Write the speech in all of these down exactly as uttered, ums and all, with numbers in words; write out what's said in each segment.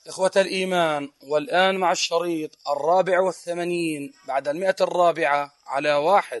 إخوة الإيمان، والآن مع الشريط الرابع والثمانين بعد المئة الرابعة على واحد.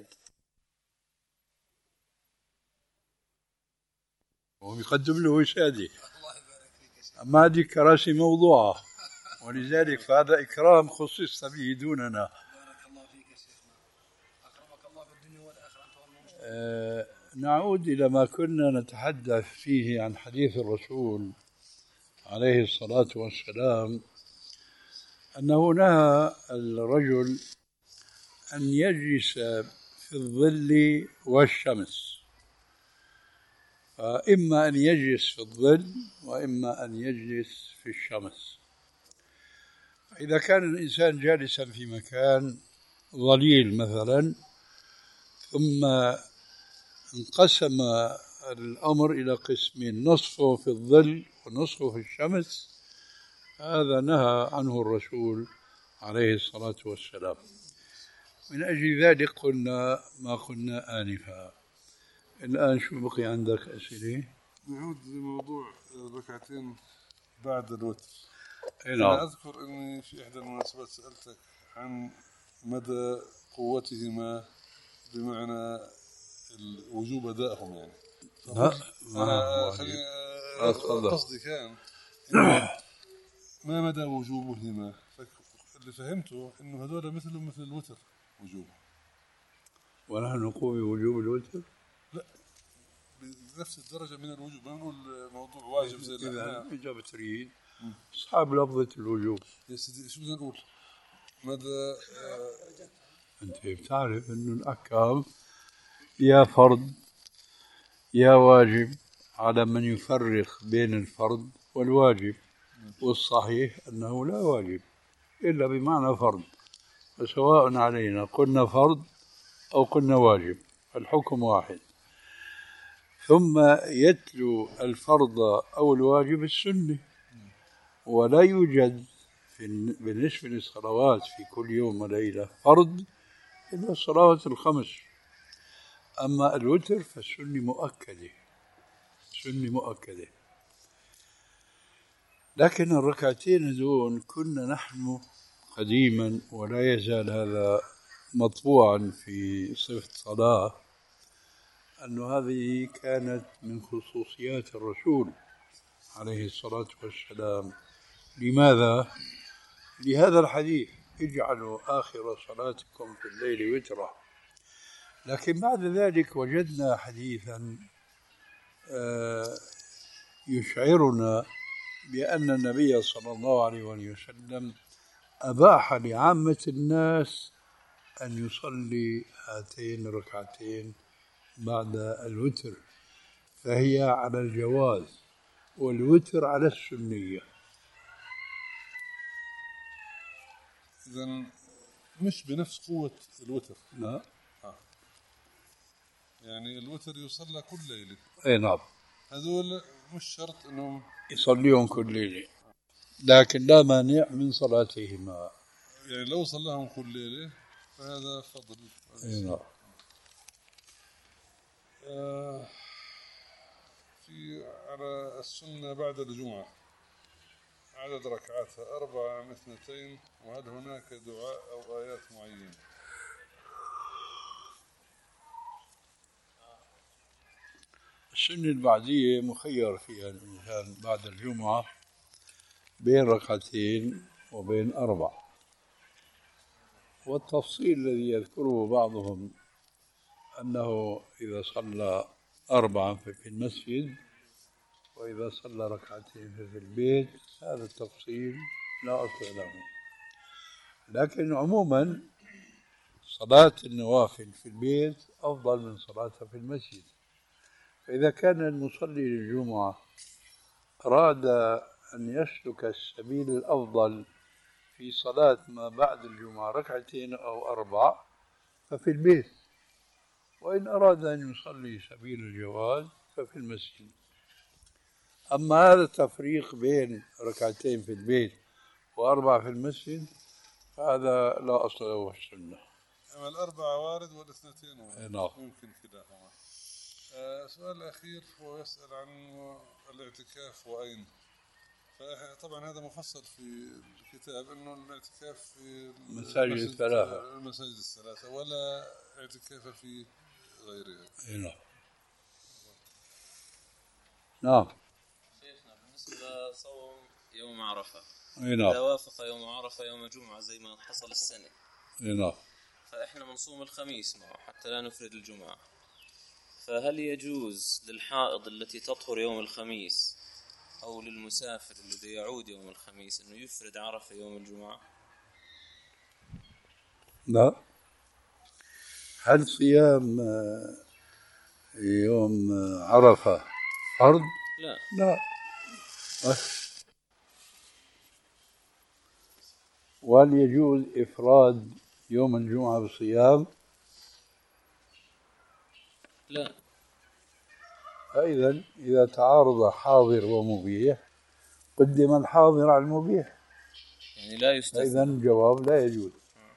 ويقدم له وسادة. أما هذه كراسي موضوعة، ولذلك فهذا إكرام خصص به دوننا. بارك الله فيك يا شيخنا، أكرمك الله في الدنيا والآخرة. أه نعود إلى ما كنا نتحدث فيه عن حديث الرسول عليه الصلاة والسلام، أنه نهى الرجل أن يجلس في الظل والشمس، فإما أن يجلس في الظل وإما أن يجلس في الشمس. إذا كان الإنسان جالسا في مكان ظليل مثلا، ثم انقسم الأمر إلى قسمين، نصفه في الظل ونصفه في الشمس، هذا نهى عنه الرسول عليه الصلاة والسلام. من أجل ذلك قلنا ما قلنا آنفا. الآن شو بقي عندك أسئلة؟ نعود لموضوع الركعتين بعد الوتر. نعم. أنا أذكر أني في إحدى المناسبات سألتك عن مدى قوتهما، بمعنى وجوب أدائهم يعني. لا أنا قصدي كان ما مدى وجوبهما، اللي فهمته إنه هذول مثل مثل الوتر وجوبه. ونحن نقول بوجوب الوتر؟ لا، بنفس الدرجة من الوجوب. ما نقول موضوع واجب زي الأحناف. إذا تريد أصحاب لفظة الوجوب. يا سيدي شو بدنا نقول؟ ماذا آه أنت بتعرف إنه الأحكام يا فرض يا واجب على من يفرق بين الفرض والواجب، والصحيح أنه لا واجب إلا بمعنى فرض، فسواء علينا قلنا فرض أو قلنا واجب الحكم واحد. ثم يتلو الفرض أو الواجب السنة، ولا يوجد بالنسبة للصلوات في كل يوم وليلة فرض إلا الصلوات الخمس. أما الوتر فالسنة مؤكدة، سنة مؤكدة. لكن الركعتين دون كنا نحن قديما، ولا يزال هذا مطبوعا في صفة صلاة، أن هذه كانت من خصوصيات الرسول عليه الصلاة والسلام. لماذا؟ لهذا الحديث: اجعلوا آخر صلاتكم في الليل وترا. لكن بعد ذلك وجدنا حديثا يشعرنا بأن النبي صلى الله عليه وسلم أباح لعامة الناس أن يصلي هاتين الركعتين بعد الوتر، فهي على الجواز والوتر على السنية. إذن مش بنفس قوة الوتر. لا. آه. يعني الوتر يصلى كل ليلة. اي نعم. هذول مش شرط انهم يصليهم كل ليلة، لكن لا مانع من صلاتهما. يعني لو صلاهم كل ليلة فهذا فضل. اي نعم. آه في على السنة بعد الجمعة عدد ركعاتها أربعة أم اثنتين، وهل هناك دعاء أو آيات معينة؟ السنة البعدية مخير فيها الإنسان بعد الجمعة بين ركعتين وبين أربع، والتفصيل الذي يذكره بعضهم أنه إذا صلى أربعا ففي المسجد، وإذا صلى ركعتين ففي البيت، هذا التفصيل لا أصل له. لكن عموما صلاة النوافل في البيت أفضل من صلاتها في المسجد. فإذا كان المصلي للجمعة أراد أن يسلك السبيل الأفضل في صلاة ما بعد الجمعة ركعتين أو أربع ففي البيت، وإن أراد أن يصلي سبيل الجواز ففي المسجد. أما هذا التفريق بين ركعتين في البيت وأربع في المسجد فهذا لا أصل له في السنة. أما الأربعة وارد والاثنتين وارد. نعم. يمكن كلاهما. آه سؤال الأخير هو يسأل عن الاعتكاف وأين. طبعا هذا مفصل في الكتاب انه الاعتكاف في مساجد الثلاثة المساجد الثلاثة ولا اعتكاف في غيرها. نعم. نعم. شيخنا بالنسبة لصوم يوم عرفة نعم. إذا وافق يوم عرفة يوم جمعة زي ما حصل السنة نعم. فإحنا بنصوم الخميس معه حتى لا نفرد الجمعة، فهل يجوز للحائض التي تطهر يوم الخميس أو للمسافر الذي يعود يوم الخميس أنه يفرد عرفة يوم الجمعة؟ لا. هل صيام يوم عرفة فرض؟ لا. لا. وهل يجوز إفراد يوم الجمعة بصيام؟ لا. فإذا إذا تعارض حاضر ومبيح قدم الحاضر على المبيح، يعني لا يستثنى. إذا الجواب لا يجوز.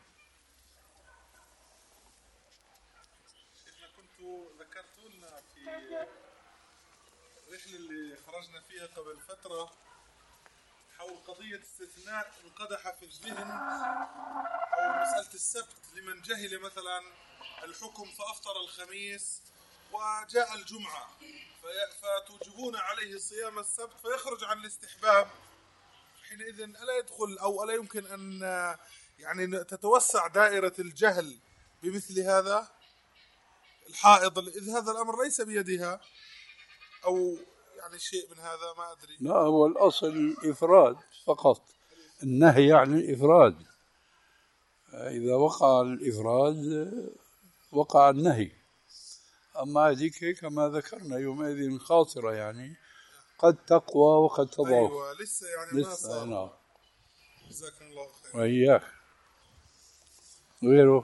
احنا كنتوا ذكرتوا لنا في الرحلة اللي خرجنا فيها قبل فترة حول قضية استثناء انقدح في الذهن أو مسألة السبت لمن جهل مثلا الحكم فأفطر الخميس وجاء الجمعة فتوجبون عليه صيام السبت فيخرج عن الاستحباب، حينئذ ألا يدخل أو ألا يمكن أن يعني تتوسع دائرة الجهل بمثل هذا الحائض إذ هذا الأمر ليس بيدها أو يعني شيء من هذا ما أدري. لا، هو الأصل الإفراد فقط، النهي يعني الإفراد، إذا وقع الإفراد وقع النهي. أما هذيك كما ذكرنا يومئذ خاطرة، يعني قد تقوى وقد تضعف. أيوة لسه يعني ما صار. نعم. جزاكم الله خير. وإياك. غيره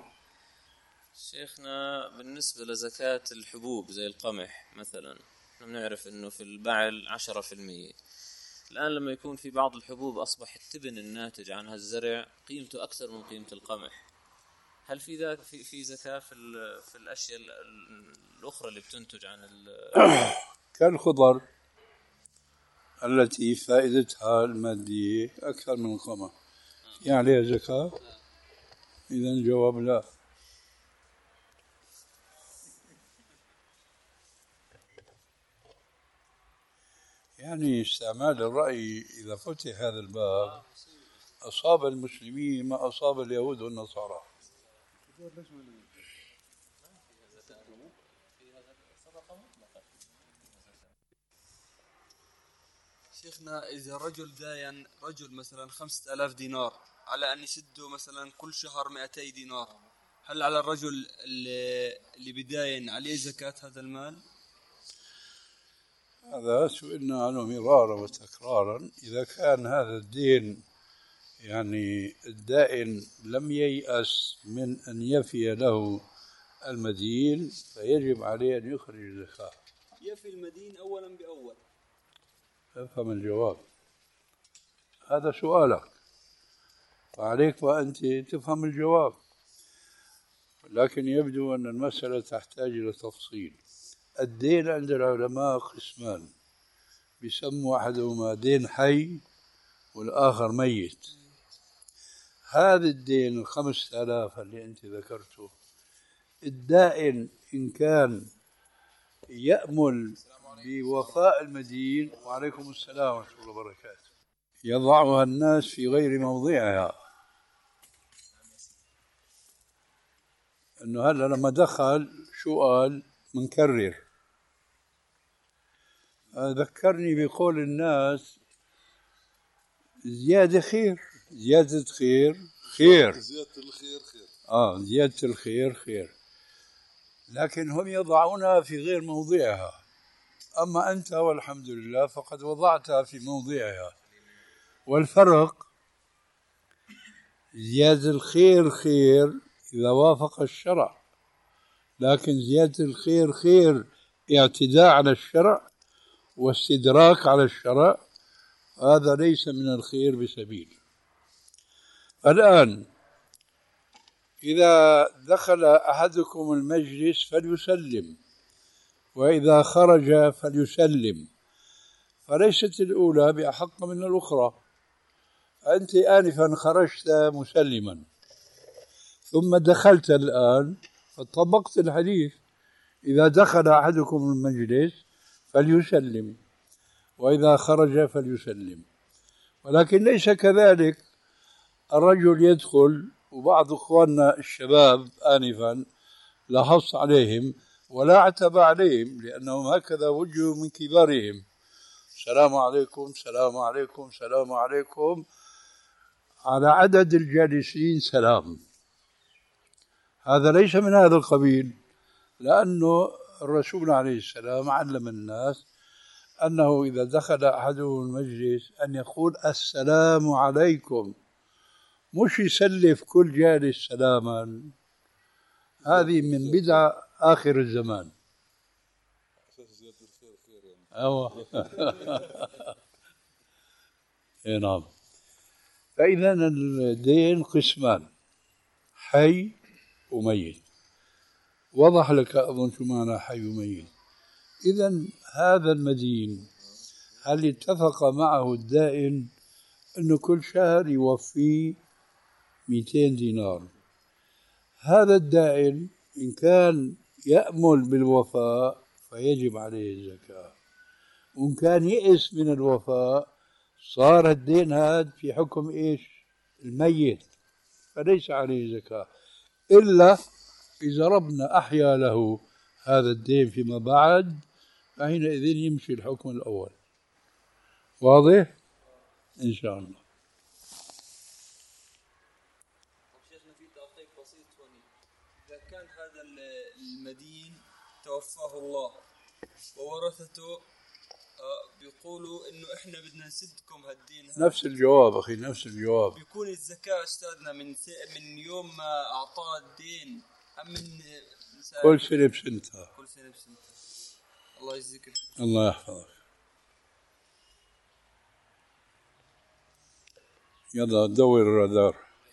شيخنا بالنسبة لزكاة الحبوب زي القمح مثلا، نحن نعرف أنه في البعل عشرة في المية. الآن لما يكون في بعض الحبوب أصبح التبن الناتج عنها الزرع قيمته أكثر من قيمة القمح، هل في ذاك في في زكاة في في الأشياء الأخرى اللي بتنتج عن كالخضر التي فائدتها المادية أكثر من القمح، يعني عليها زكاة؟ إذا الجواب لا. يعني استعمال الرأي إذا فتح هذا الباب أصاب المسلمين ما أصاب اليهود والنصارى. شيخنا إذا رجل داين رجل مثلا خمسة آلاف دينار على أن يسده مثلا كل شهر مئتي دينار، هل على الرجل اللي, اللي بداين عليه زكاة هذا المال؟ هذا سئلنا عنه مرارا وتكرارا. إذا كان هذا الدين يعني الدائن لم ييأس من أن يفي له المدين فيجب عليه أن يخرج الزكاة. يفي المدين أولا بأول. افهم الجواب، هذا سؤالك وعليك وأنت تفهم الجواب، لكن يبدو أن المسألة تحتاج إلى تفصيل. الدين عند العلماء قسمان، بيسموا أحدهما دين حي والآخر ميت. هذا الدين الخمسة آلاف اللي أنت ذكرته، الدائن إن كان يأمل بوفاء المدين، وعليكم السلام ورحمة الله وبركاته، يضعها الناس في غير موضعها. أنه هلا لما دخل شو قال منكرر، ذكرني بقول الناس زيادة خير، زيادة خير خير، زيادة الخير خير. آه زيادة الخير خير، لكن هم يضعونها في غير موضعها. أما أنت والحمد لله فقد وضعتها في موضعها. والفرق زيادة الخير خير إذا وافق الشرع، لكن زيادة الخير خير اعتداء على الشرع واستدراك على الشرع، هذا ليس من الخير بسبيل. الآن إذا دخل أحدكم المجلس فليسلم، وإذا خرج فليسلم، فليست الأولى بأحق من الأخرى. أنت آنفا خرجت مسلما ثم دخلت الآن فطبقت الحديث، إذا دخل أحدكم المجلس فليسلم وإذا خرج فليسلم. ولكن ليس كذلك، الرجل يدخل، وبعض إخواننا الشباب آنفا لاحظت عليهم ولا عتب عليهم لأنهم هكذا وجهوا من كبارهم: السلام عليكم السلام عليكم السلام عليكم، على عدد الجالسين سلام. هذا ليس من هذا القبيل، لأنه الرسول عليه السلام علم الناس أنه إذا دخل أحدهم المجلس أن يقول السلام عليكم، مش يسلف كل جالس سلاما. هذه من بدع آخر الزمان. أوه. إيه نعم. فإذا الدين قسمان: حي وميت. وضح لك أظن شو معنى حي وميت. إذا هذا المدين هل اتفق معه الدائن أنه كل شهر يوفيه مئتين دينار؟ هذا الدائن إن كان يأمل بالوفاء فيجب عليه الزكاة، وإن كان يئس من الوفاء صار الدين هذا في حكم إيش؟ الميت، فليس عليه زكاة إلا إذا ربنا أحيا له هذا الدين فيما بعد، فحينئذ يمشي الحكم الأول. واضح؟ إن شاء الله. شيخنا في تعقيب بسيط هنا: إذا كان هذا المدين توفاه الله وورثته بيقولوا إنه إحنا بدنا نسدكم هالدين، نفس الجواب أخي، نفس الجواب. بيكون الزكاة أستاذنا من من يوم ما أعطاه الدين أم من كل سنة بسنتها؟ كل سنة بسنتها. الله يجزيك. الله يحفظك. يلا دور الرادار.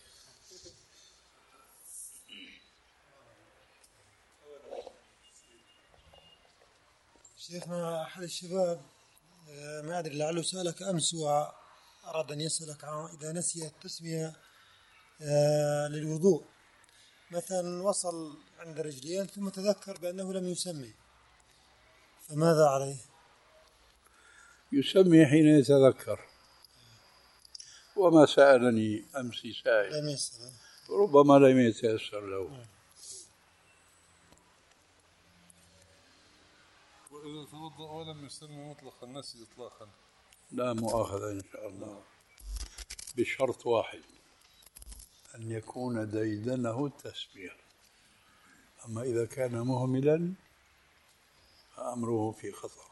شيخنا أحد الشباب ما أدري لعله سألك أمس وأراد أن يسألك عن إذا نسي التسمية للوضوء، مثلا وصل عند رجلين ثم تذكر بأنه لم يسمي، فماذا عليه؟ يسمي حين يتذكر. وما سألني أمس سائل لم يسأل، ربما لم يتيسر له. وإذا توضأ ولم يسمي مطلقا نسي إطلاقا لا مؤاخذة إن شاء الله، بشرط واحد: أن يكون ديدنه التسمية. أما إذا كان مهملا فأمره في خطر.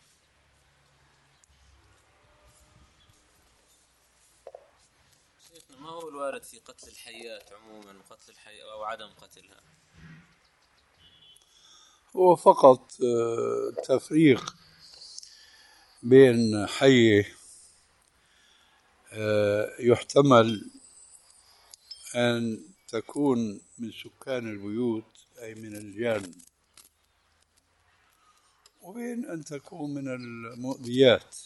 شيخنا ما هو الوارد في قتل الحيات عموما وقتل الحي أو عدم قتلها؟ هو فقط تفريق بين حي يحتمل أن تكون من سكان البيوت أي من الجان، وبين أن تكون من المؤذيات.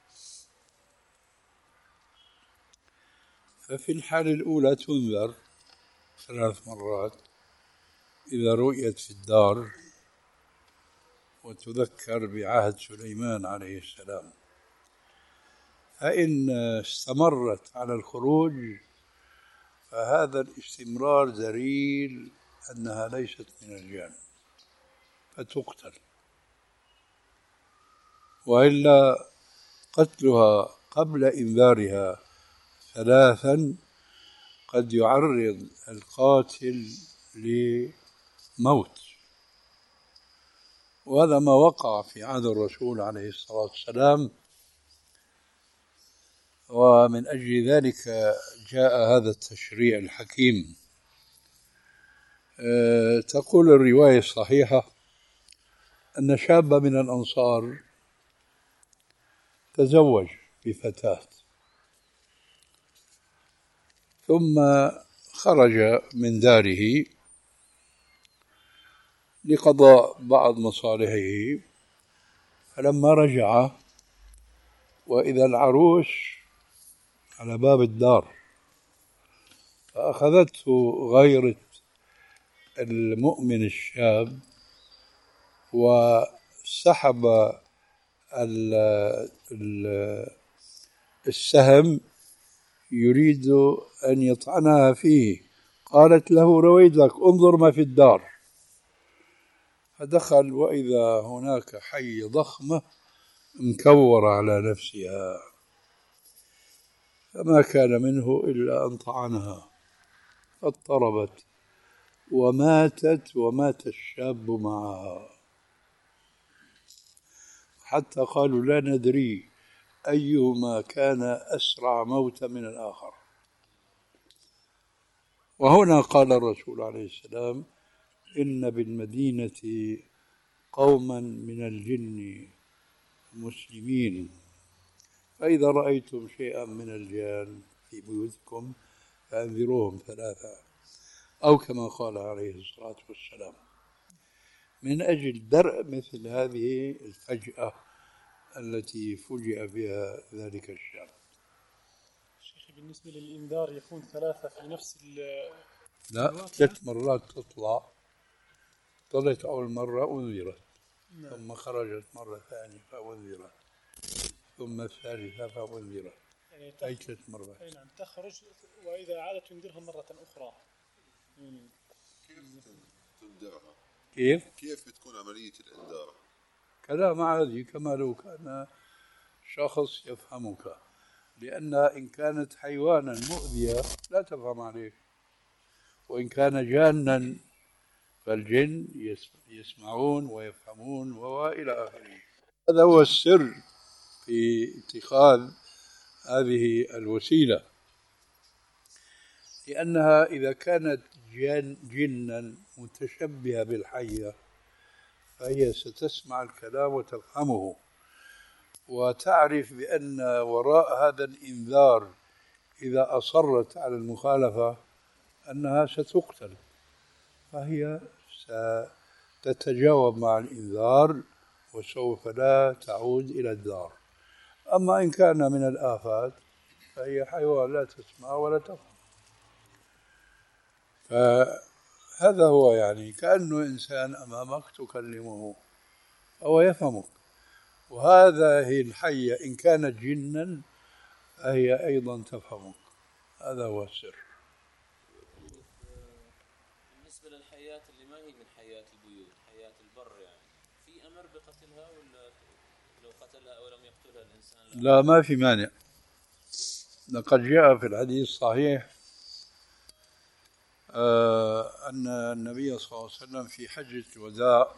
ففي الحالة الأولى تنذر ثلاث مرات إذا رؤيت في الدار، وتذكر بعهد سليمان عليه السلام. فإن استمرت على الخروج فهذا الاستمرار دليل أنها ليست من الجان فتقتل، وإلا قتلها قبل إنذارها ثلاثا قد يعرض القاتل لموت. وهذا ما وقع في عهد الرسول عليه الصلاة والسلام، ومن أجل ذلك جاء هذا التشريع الحكيم. أه تقول الرواية الصحيحة أن شابا من الأنصار تزوج بفتاة ثم خرج من داره لقضاء بعض مصالحه، فلما رجع وإذا العروس على باب الدار فأخذته غيرة المؤمن الشاب وسحب السهم يريد أن يطعنها فيه، قالت له رويدك انظر ما في الدار، فدخل وإذا هناك حية ضخمة مكورة على نفسها، فما كان منه إلا أن طعنها فاضطربت وماتت ومات الشاب معها، حتى قالوا لا ندري أيهما كان أسرع موتا من الآخر. وهنا قال الرسول عليه السلام إن بالمدينة قوما من الجن مسلمين فإذا رأيتم شيئا من الجان في بيوتكم فأنذروهم ثلاثة، أو كما قال عليه الصلاة والسلام، من أجل درء مثل هذه الفجأة التي فجئ بها ذلك الشاب. شيخي بالنسبة للإنذار يكون ثلاثة في نفس ال لا، ثلاث مرات تطلع، طلعت أول مرة أنذرت، نعم. ثم خرجت مرة ثانية فأنذرت، ثم الثالثة فأنذرت، يعني أي ثلاث مرات. أي نعم، تخرج وإذا عادت تنذرها مرة أخرى. كيف تنذرها؟ كيف؟ كيف بتكون عملية الإنذار؟ كلام عادي كما لو كان شخص يفهمك، لأن إن كانت حيوانا مؤذية لا تفهم عليه، وإن كان جانا فالجن يسمعون ويفهمون وإلى آخره. هذا هو السر في اتخاذ هذه الوسيلة، لأنها إذا كانت جن جنا متشبهة بالحية فهي ستسمع الكلام وتفهمه وتعرف بأن وراء هذا الإنذار إذا أصرت على المخالفة أنها ستقتل، فهي ستتجاوب مع الإنذار وسوف لا تعود إلى الدار. أما إن كان من الآفات فهي حيوان لا تسمع ولا تفهم. فهذا هو يعني كأنه إنسان أمامك تكلمه أو يفهمك، وهذه الحية إن كانت جنا فهي أيضا تفهمك. هذا هو السر. بالنسبة للحيات اللي ما هي من حيات البيوت، حيات البر، يعني في أمر بقتلها ولا لو قتلها أو لم يقتلها الإنسان؟ لا, لا ما في مانع. لقد جاء في الحديث الصحيح آه أن النبي صلى الله عليه وسلم في حجة الوداع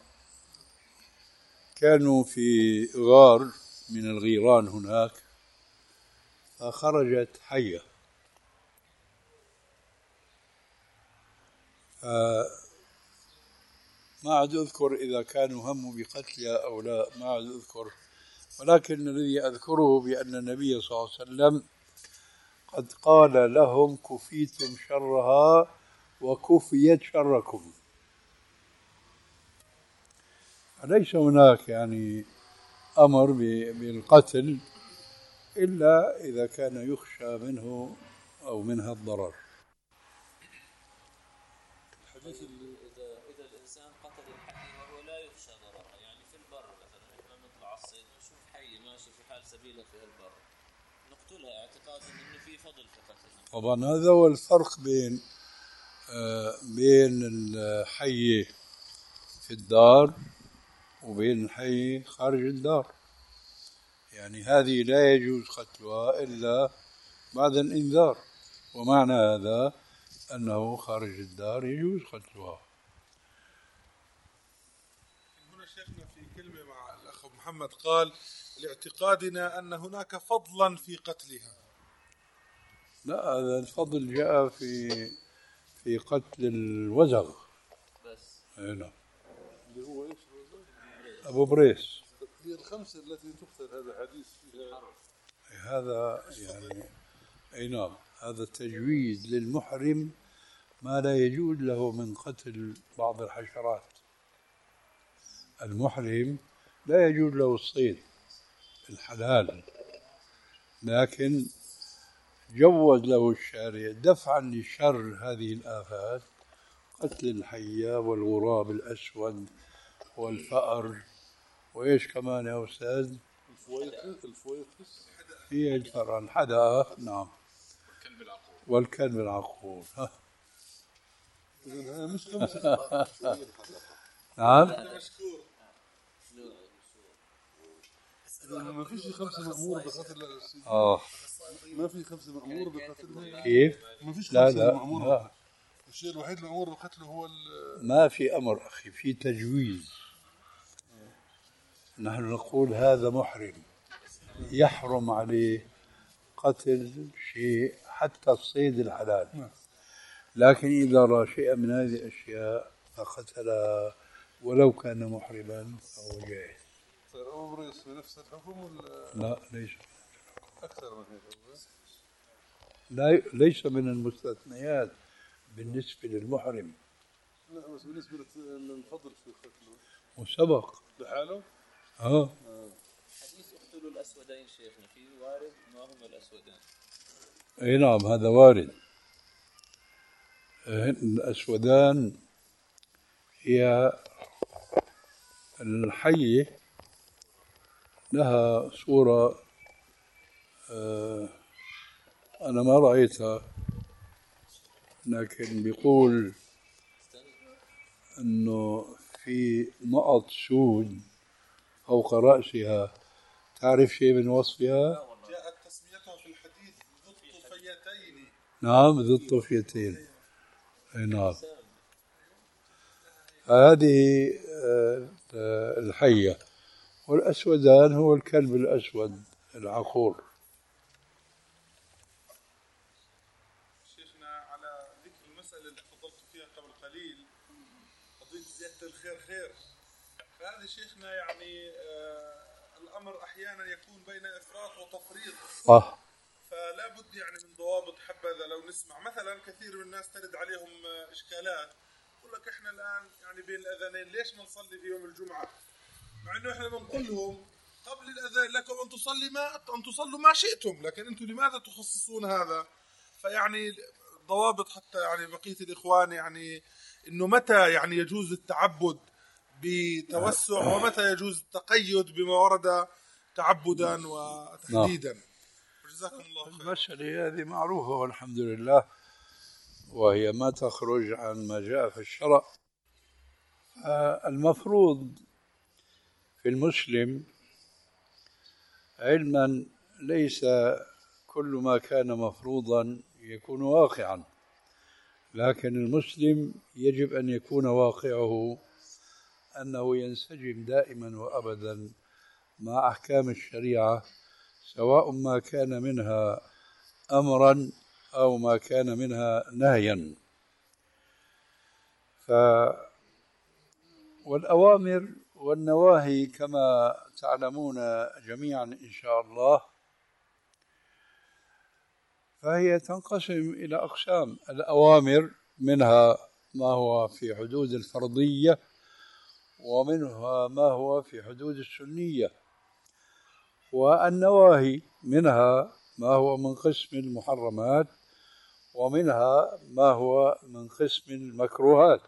كانوا في غار من الغيران هناك، فخرجت حية، فما عاد أذكر إذا كانوا هموا بقتلها أو لا، ما عاد أذكر، ولكن الذي أذكره بأن النبي صلى الله عليه وسلم قد قال لهم كفيتم شرها وكفيت شركم. فليس هناك يعني أمر بالقتل إلا إذا كان يخشى منه أو منها الضرر. الحديث اللي إذا إذا الإنسان قتل الحي وهو لا يخشى ضررها، يعني في البر مثلا إحنا نطلع الصيد ونشوف حي ماشي في حال سبيله في البر نقتلها اعتقادا إنه في فضل في قتلها. طبعا هذا هو الفرق بين آه بين الحي في الدار وبين الحي خارج الدار. يعني هذه لا يجوز قتلها إلا بعد الإنذار، ومعنى هذا أنه خارج الدار يجوز قتلها. هنا شيخنا في كلمة مع الأخ محمد قال لاعتقادنا أن هناك فضلا في قتلها. لا، هذا الفضل جاء في في قتل الوزغ بس. هنا اللي هو إيش؟ أبو بريس. هي الخمسة التي تقتل هذا حديث فيها. هذا يعني أي نعم، هذا تجويز للمحرم ما لا يجوز له من قتل بعض الحشرات. المحرم لا يجوز له الصيد الحلال لكن جوز له الشارع دفعا لشر هذه الآفات، قتل الحية والغراب الأسود والفأر، وإيش كمان يا أستاذ؟ الفويقس الفويقس هي الفأران حدا، نعم، والكلب العقور. إذن هاي مش خمسة. نعم. ما فيش خمسة مأمور بقتل السيد. آه ما في خمسة مأمور بقتلها. كيف؟ ما فيش لا خمسة لا مأمور. لا، الشيء الوحيد المأمور بقتله هو ال- ما في أمر أخي، في تجويز. نحن نقول هذا محرم، يحرم عليه قتل شيء حتى الصيد الحلال، لكن إذا رأى شيئا من هذه الأشياء فقتلها ولو كان محرما فهو جائز. صار أبو بريس في نفس الحكم ولا لا ليس أكثر من هيك؟ لا ليس من المستثنيات بالنسبة للمحرم، لا بس بالنسبة للفضل في قتله وسبق. لحاله. اه حديث اقتلوا الأسودين شيخنا في وارد ما هما الأسودين؟ اي نعم هذا وارد. الأسودان هي الحية لها صورة، آه أنا ما رأيتها، لكن بيقول أنه في نقط سود فوق رأسها. تعرف شيء من وصفها؟ جاءت تسميتها في الحديث ذو الطفيتين. نعم ذو الطفيتين. أي نعم. هذه آه الحية، والأسودان هو الكلب الأسود العقور. شيخنا على ذكر المسألة اللي تفضلت فيها قبل قليل، قضية زيادة الخير خير، فهذه شيخنا يعني آه الأمر أحيانا يكون بين إفراط وتفريط. صح. فلا بد يعني من ضوابط حبذا. لو نسمع مثلا كثير من الناس ترد عليهم إشكالات، يقول لك إحنا الآن يعني بين الأذانين ليش ما نصلي في يوم الجمعة؟ مع إنه إحنا بنقول لهم قبل الأذان لكم أن تصلي ما أن تصلوا ما شئتم، لكن أنتم لماذا تخصصون هذا؟ فيعني ضوابط حتى يعني بقية الإخوان يعني إنه متى يعني يجوز التعبد بتوسع ومتى يجوز التقيد بما ورد تعبدا وتحديدا. جزاكم الله خير. المسألة هذه معروفة والحمد لله، وهي ما تخرج عن ما جاء في الشرع. المفروض في المسلم علما ليس كل ما كان مفروضا يكون واقعا، لكن المسلم يجب أن يكون واقعه أنه ينسجم دائما وأبدا مع أحكام الشريعة، سواء ما كان منها أمرا أو ما كان منها نهيا. ف والأوامر والنواهي كما تعلمون جميعا إن شاء الله فهي تنقسم إلى أقسام. الأوامر منها ما هو في حدود الفرضية، ومنها ما هو في حدود السنية، والنواهي منها ما هو من قسم المحرمات، ومنها ما هو من قسم المكروهات.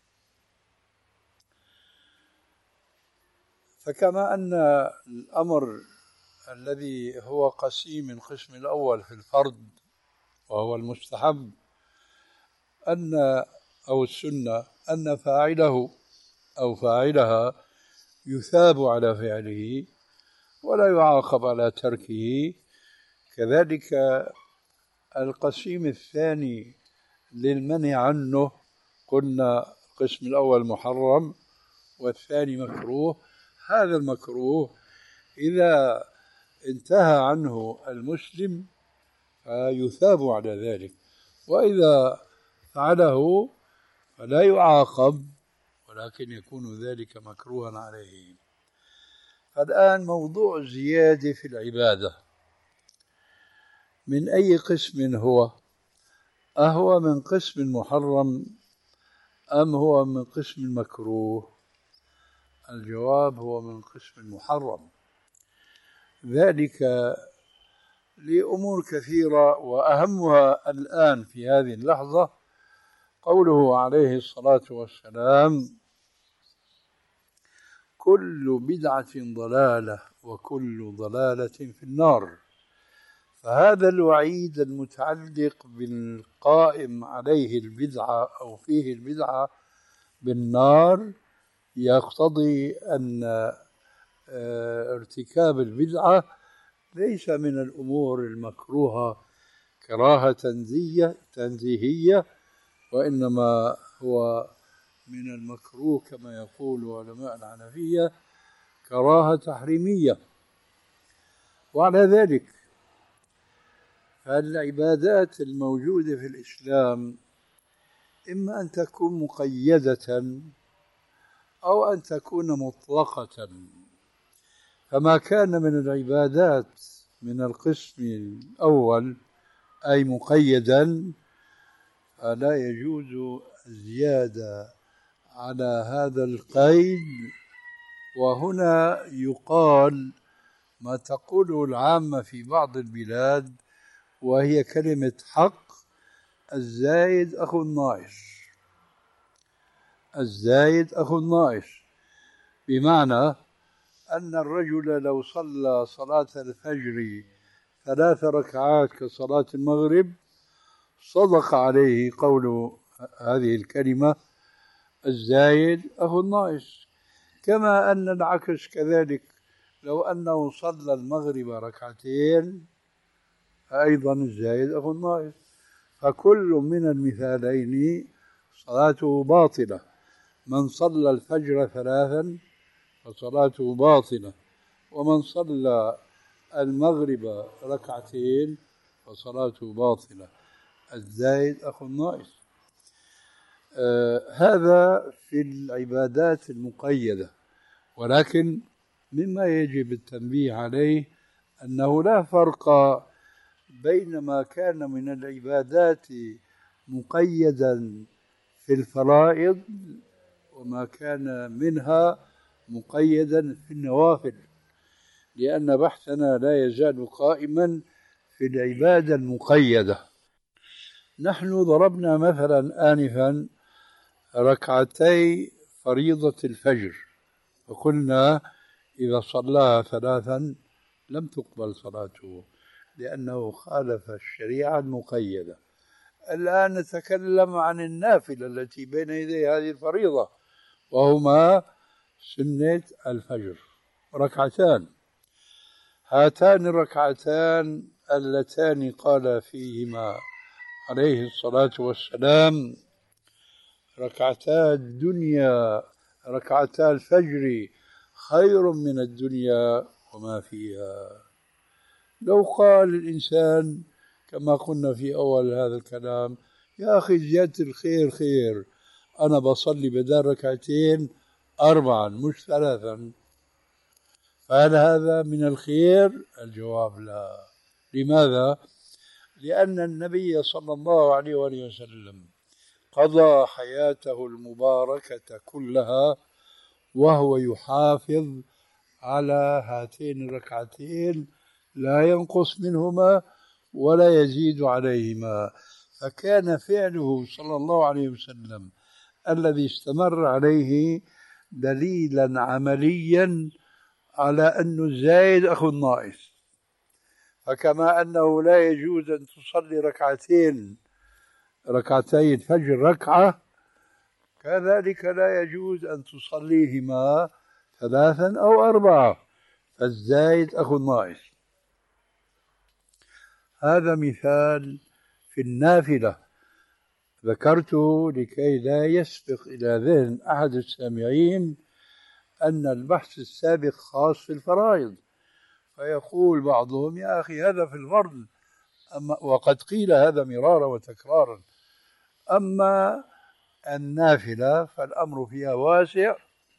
فكما أن الأمر الذي هو قسيم القسم الأول في الفرض وهو المستحب أن أو السنة أن فاعله أو فاعلها يثاب على فعله ولا يعاقب على تركه، كذلك القسيم الثاني للمنع عنه قلنا القسم الأول محرم والثاني مكروه. هذا المكروه إذا انتهى عنه المسلم فيثاب على ذلك، وإذا فعله فلا يعاقب ولكن يكون ذلك مكروها عليه. فالآن موضوع الزيادة في العبادة من أي قسم هو؟ أهو من قسم المحرم أم هو من قسم المكروه؟ الجواب هو من قسم المحرم، ذلك لأمور كثيرة، وأهمها الآن في هذه اللحظة قوله عليه الصلاة والسلام: كل بدعة ضلالة وكل ضلالة في النار. فهذا الوعيد المتعلق بالقائم عليه البدعة أو فيه البدعة بالنار يقتضي أن ارتكاب البدعة ليس من الأمور المكروهة كراهة تنزيهية تنزيهية، وإنما هو من المكروه كما يقول علماء الحنفية كراهة تحريمية. وعلى ذلك فالعبادات الموجودة في الإسلام إما أن تكون مقيدة أو أن تكون مطلقة. فما كان من العبادات من القسم الأول أي مقيدا فلا يجوز الزيادة على هذا القيد. وهنا يقال ما تقوله العامة في بعض البلاد، وهي كلمة حق: الزايد أخو الناقص. الزايد أخو الناقص بمعنى أن الرجل لو صلى صلاة الفجر ثلاث ركعات كصلاة المغرب صدق عليه قول هذه الكلمة: الزايد أخو الناقص. كما أن العكس كذلك، لو أنه صلى المغرب ركعتين فأيضا الزايد أخو الناقص. فكل من المثالين صلاته باطلة. من صلى الفجر ثلاثا فصلاته باطلة، ومن صلى المغرب ركعتين فصلاته باطلة. الزايد أخو الناقص. آه هذا في العبادات المقيدة. ولكن مما يجب التنبيه عليه أنه لا فرق بين ما كان من العبادات مقيدا في الفرائض وما كان منها مقيدا في النوافل، لأن بحثنا لا يزال قائما في العبادة المقيدة. نحن ضربنا مثلا آنفا ركعتي فريضة الفجر، فقلنا إذا صلاها ثلاثا لم تقبل صلاته لأنه خالف الشريعة المقيدة. الآن نتكلم عن النافلة التي بين يدي هذه الفريضة، وهما سنة الفجر ركعتان. هاتان الركعتان اللتان قال فيهما عليه الصلاة والسلام: ركعتا الدنيا ركعتا الفجر خير من الدنيا وما فيها. لو قال الإنسان كما قلنا في أول هذا الكلام: يا أخي زيادة الخير خير، أنا بصلي بدل ركعتين أربعا مش ثلاثا، فهل هذا من الخير؟ الجواب لا. لماذا؟ لأن النبي صلى الله عليه وآله وسلم قضى حياته المباركة كلها وهو يحافظ على هاتين الركعتين، لا ينقص منهما ولا يزيد عليهما. فكان فعله صلى الله عليه وسلم الذي استمر عليه دليلا عمليا على أن الزايد أخو الناقص. فكما أنه لا يجوز أن تصلي ركعتين ركعتي الفجر ركعة، كذلك لا يجوز أن تصليهما ثلاثا أو أربعة، فالزايد أخو الناقص. هذا مثال في النافلة ذكرته لكي لا يسبق إلى ذهن أحد السامعين أن البحث السابق خاص في الفرائض، فيقول بعضهم: يا أخي هذا في الفرض، أما وقد قيل هذا مرارا وتكرارا. أما النافلة فالأمر فيها واسع،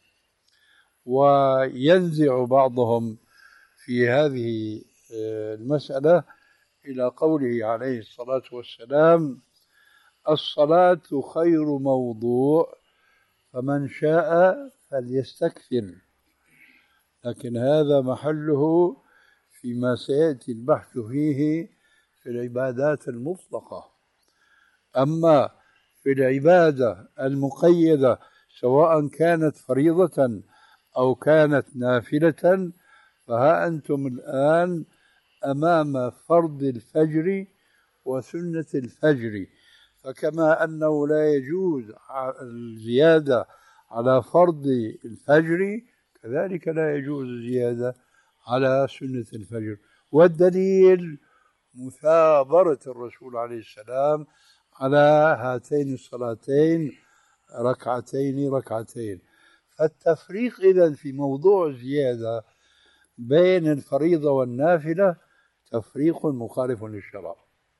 وينزع بعضهم في هذه المسألة إلى قوله عليه الصلاة والسلام: الصلاة خير موضوع فمن شاء فليستكثر. لكن هذا محله فيما سيأتي البحث فيه في العبادات المطلقة. أما في العبادة المقيدة سواء كانت فريضة أو كانت نافلة، فها أنتم الآن أمام فرض الفجر وسنة الفجر، فكما أنه لا يجوز الزيادة على فرض الفجر كذلك لا يجوز الزيادة على سنة الفجر. والدليل مثابرة الرسول عليه السلام على هاتين الصلاتين ركعتين ركعتين. فالتفريق إذن في موضوع الزيادة بين الفريضة والنافلة تفريق مخالف للشرع.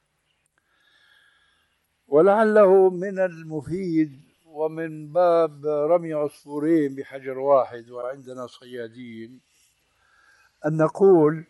ولعله من المفيد ومن باب رمي عصفورين بحجر واحد وعندنا صيادين أن نقول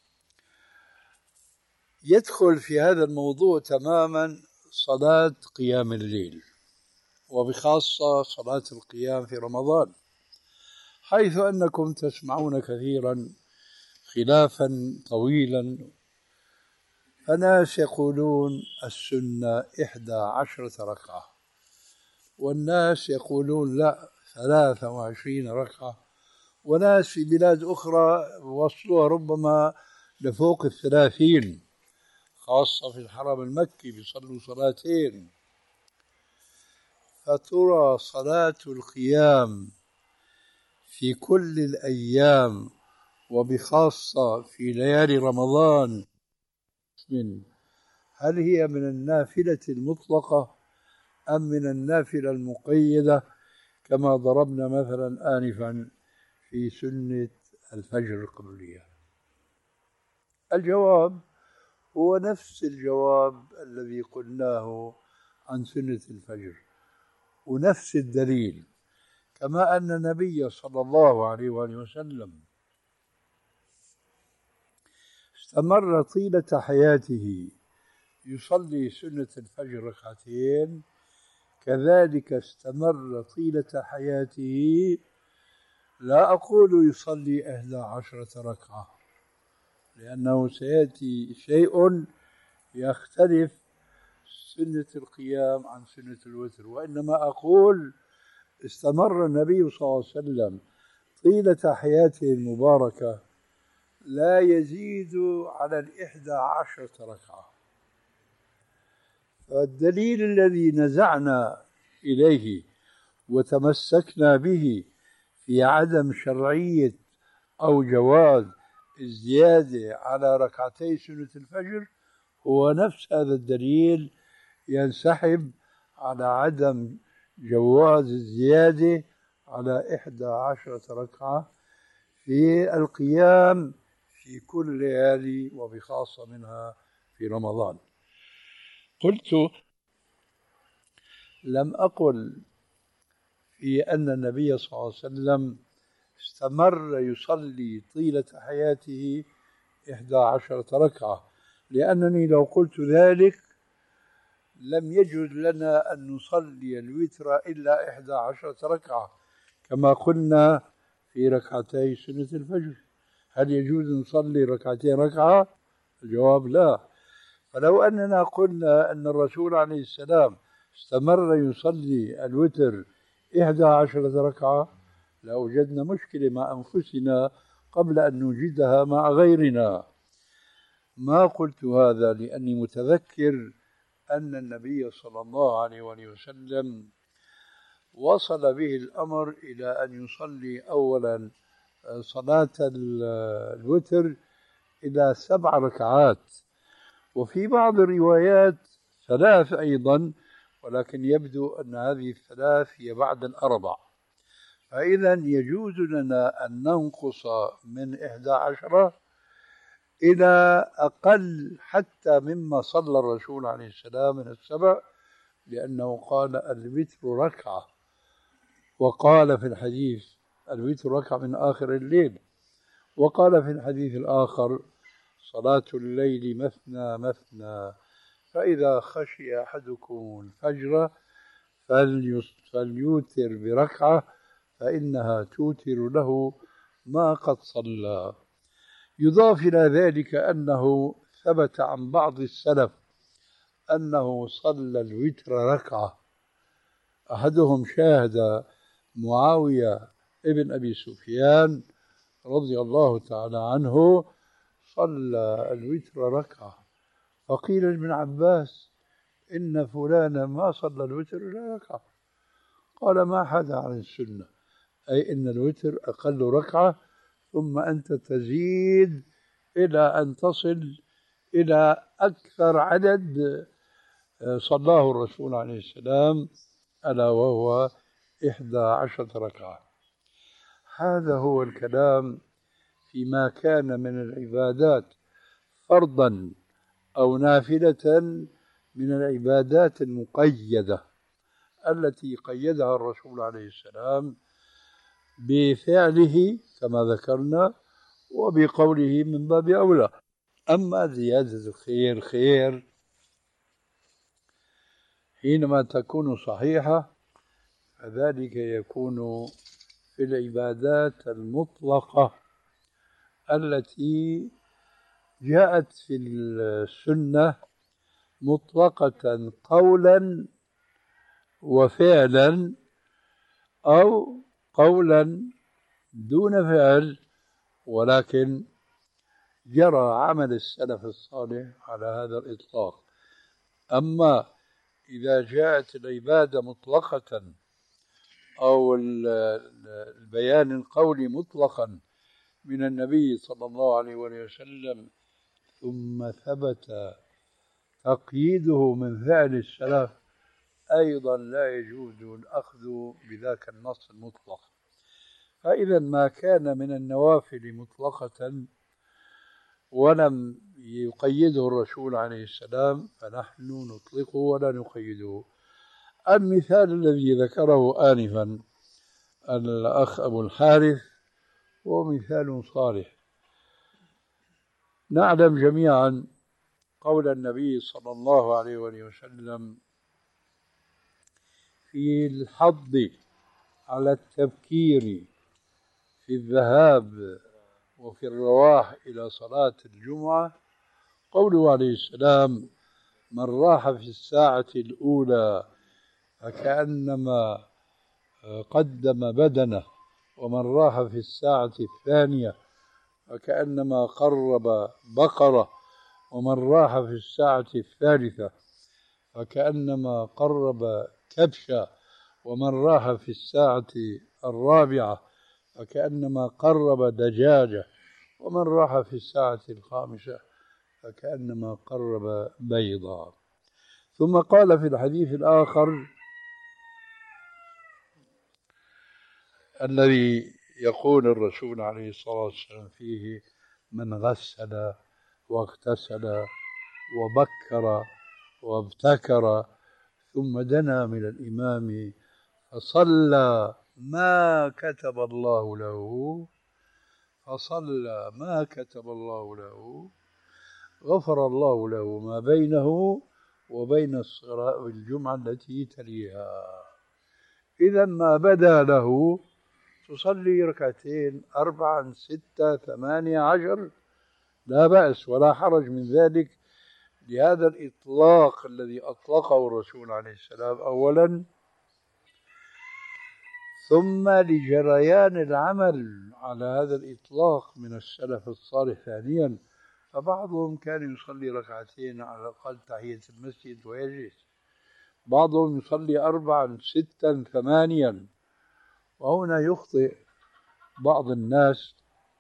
يدخل في هذا الموضوع تماما صلاة قيام الليل، وبخاصة صلاة القيام في رمضان، حيث أنكم تسمعون كثيرا خلافا طويلا، فناس يقولون السنة إحدى عشرة ركعة، والناس يقولون لا ثلاثة وعشرين ركعة، وناس في بلاد أخرى وصلوها ربما لفوق الثلاثين، خاصة في الحرم المكي بيصلوا صلاتين. فترى صلاة القيام في كل الأيام وبخاصة في ليالي رمضان من هل هي من النافلة المطلقة أم من النافلة المقيدة كما ضربنا مثلا آنفا في سنة الفجر القبلية؟ الجواب هو نفس الجواب الذي قلناه عن سنة الفجر ونفس الدليل، كما أن النبي صلى الله عليه وآله وسلم استمر طيلة حياته يصلي سنة الفجر ركعتين، كذلك استمر طيلة حياته لا أقول يصلي إحدى عشرة ركعة، لأنه سيأتي شيء يختلف سنة القيام عن سنة الوتر، وإنما أقول استمر النبي صلى الله عليه وسلم طيلة حياته المباركة لا يزيد على الإحدى عشرة ركعة. فالدليل الذي نزعنا إليه وتمسكنا به في عدم شرعية أو جواز الزيادة على ركعتي سنة الفجر هو نفس هذا الدليل ينسحب على عدم جواز الزيادة على إحدى عشرة ركعة في القيام في كل ليالي وبخاصة منها في رمضان. قلت لم أقل في أن النبي صلى الله عليه وسلم استمر يصلي طيلة حياته إحدى عشرة ركعة، لأنني لو قلت ذلك لم يجوز لنا أن نصلي الوتر إلا إحدى عشرة ركعة كما قلنا في ركعتي سنة الفجر. هل يجوز نصلي ركعتين ركعة؟ الجواب لا. فلو أننا قلنا أن الرسول عليه السلام استمر يصلي الوتر إحدى عشرة ركعة لوجدنا مشكلة مع أنفسنا قبل أن نوجدها مع غيرنا. ما قلت هذا لأني متذكر أن النبي صلى الله عليه وسلم وصل به الأمر إلى أن يصلي أولا صلاة الوتر إلى سبع ركعات، وفي بعض الروايات ثلاث أيضا، ولكن يبدو أن هذه الثلاث هي بعد الأربع. فإذا يجوز لنا أن ننقص من إحدى عشرة إلى أقل حتى مما صلى الرسول عليه السلام من السبع، لأنه قال الوتر ركعة، وقال في الحديث الوتر ركعة من آخر الليل، وقال في الحديث الآخر صلاة الليل مثنى مثنى فإذا خشي أحدكم الفجر فليوتر بركعة فإنها توتر له ما قد صلى. يضاف إلى ذلك أنه ثبت عن بعض السلف أنه صلى الوتر ركعة. أحدهم شاهد معاوية ابن أبي سفيان رضي الله تعالى عنه صلى الوتر ركعة، فقيل لابن عباس إن فلانا ما صلى الوتر إلا ركعة، قال ما حدا عن السنة، أي إن الوتر أقل ركعة ثم أنت تزيد إلى أن تصل إلى أكثر عدد صلاه الرسول عليه السلام ألا وهو إحدى عشرة ركعة. هذا هو الكلام فيما كان من العبادات فرضا أو نافلة من العبادات المقيدة التي قيدها الرسول عليه السلام بفعله كما ذكرنا وبقوله من باب أولى. أما زيادة الخير خير حينما تكون صحيحة فذلك يكون في العبادات المطلقة التي جاءت في السنة مطلقة قولا وفعلا أو قولا دون فعل، ولكن جرى عمل السلف الصالح على هذا الإطلاق. أما إذا جاءت العبادة مطلقة أو البيان القولي مطلقا من النبي صلى الله عليه وسلم ثم ثبت تقييده من فعل السلف أيضا لا يجوز الأخذ بذاك النص المطلق. فإذا ما كان من النوافل مطلقة ولم يقيده الرسول عليه السلام فنحن نطلقه ولا نقيده. المثال الذي ذكره آنفا الأخ أبو الحارث هو مثال صالح. نعلم جميعا قول النبي صلى الله عليه وسلم في الحض على التبكير في الذهاب وفي الرواح إلى صلاة الجمعة، قوله عليه السلام من راح في الساعة الأولى فكأنما قدم بدنه، ومن راح في الساعة الثانية فكأنما قرب بقرة، ومن راح في الساعة الثالثة فكأنما قرب كبشة، ومن راح في الساعة الرابعة فكأنما قرب دجاجة، ومن راح في الساعة الخامسة فكأنما قرب بيضا. ثم قال في الحديث الآخر الذي يقول الرسول عليه الصلاة والسلام فيه من غسل واغتسل وبكر وابتكر ثم دنا من الإمام فصلى ما كتب الله له فصلى ما كتب الله له غفر الله له ما بينه وبين الصلاة والجمعة التي تليها. إذا ما بدا له تصلي ركعتين أربعا ستة ثمانية عشر لا بأس ولا حرج من ذلك، لهذا الإطلاق الذي أطلقه الرسول عليه السلام أولا، ثم لجريان العمل على هذا الإطلاق من السلف الصالح ثانيا. فبعضهم كان يصلي ركعتين على الأقل تحية المسجد ويجلس، بعضهم يصلي أربعا ستا ثمانيا. وهنا يخطئ بعض الناس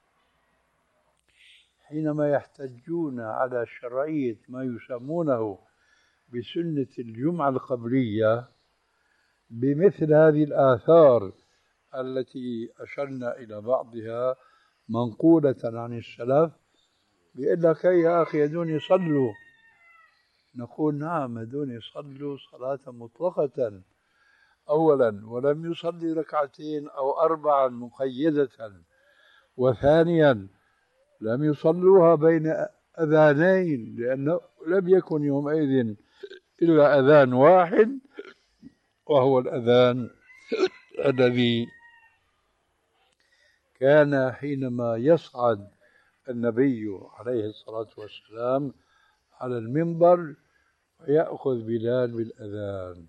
حينما يحتجون على شرعية ما يسمونه بسنة الجمعة القبلية بمثل هذه الآثار التي أشرنا إلى بعضها منقولة عن السلف، بيقول لك يا أخي هذول يصلوا، نقول نعم هذول يصلوا صلاة مطلقة أولا ولم يصلي ركعتين أو أربعا مقيدة، وثانيا لم يصلوها بين أذانين لأنه لم يكن يومئذ إلا أذان واحد وهو الأذان الذي كان حينما يصعد النبي عليه الصلاة والسلام على المنبر فيأخذ بلال بالأذان،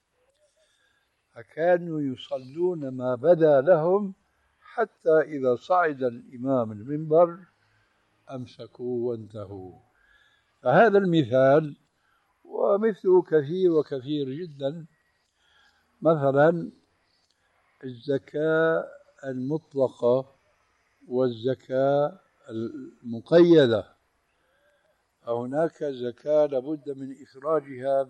فكانوا يصلون ما بدا لهم حتى إذا صعد الإمام المنبر أمسكوا وانتهوا. فهذا المثال ومثله كثير وكثير جدا. مثلا الزكاة المطلقة والزكاة المقيدة، هناك زكاة لابد من إخراجها